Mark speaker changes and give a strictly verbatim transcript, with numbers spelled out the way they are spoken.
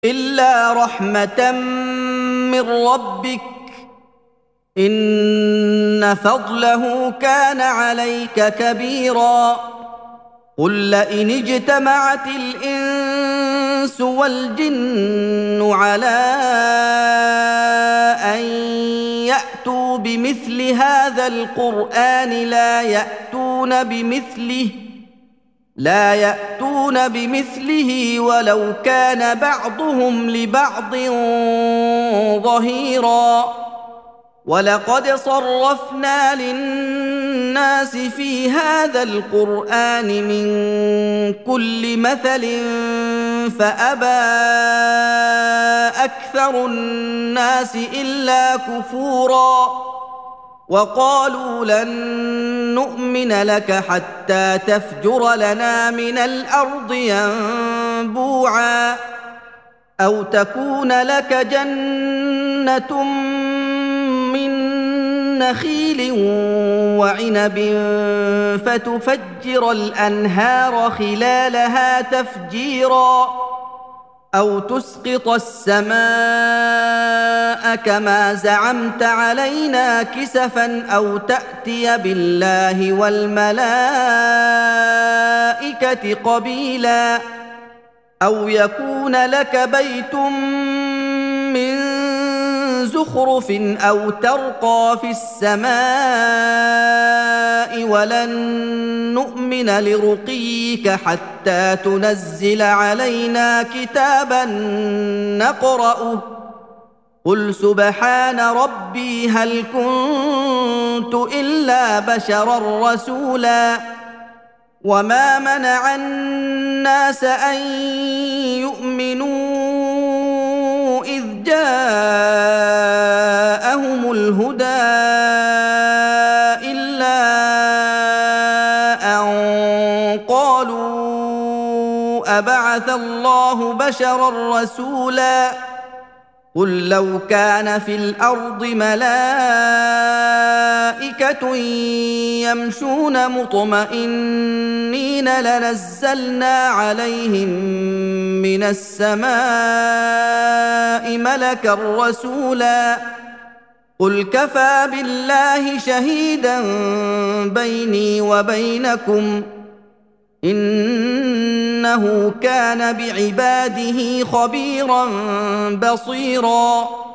Speaker 1: إلا رحمة من ربك إن فضله كان عليك كبيرا. قل لئن اجتمعت الإنس والجن على أن يأتوا بمثل هذا القرآن لا يأتون بمثله لا يأتون بمثله ولو كان بعضهم لبعض ظهيرا. ولقد صرفنا للناس في هذا القرآن من كل مثل فأبى أكثر الناس إلا كفورا. وقالوا لن نؤمن لك حتى تفجر لنا من الأرض ينبوعا أو تكون لك جنة من نخيل وعنب فتفجر الأنهار خلالها تفجيرا أو تسقط السماء كما زعمت علينا كسفا أو تأتي بالله والملائكة قبيلا أو يكون لك بيت من زخرف أو ترقى في السماء ولن نؤمن لرقيك حتى تنزل علينا كتابا نقرأه قل سبحان ربي هل كنت إلا بشرا رسولا. وما منع الناس أن يؤمنوا إذ جاءهم الهدى إلا أن قالوا أبعث الله بشرا رسولا. قل لو كان في الأرض ملائكة يمشون مطمئنين لنزلنا عليهم من السماء ملكا رسولا. قل كفى بالله شهيدا بيني وبينكم إنه كان بعباده خبيرا بصيرا.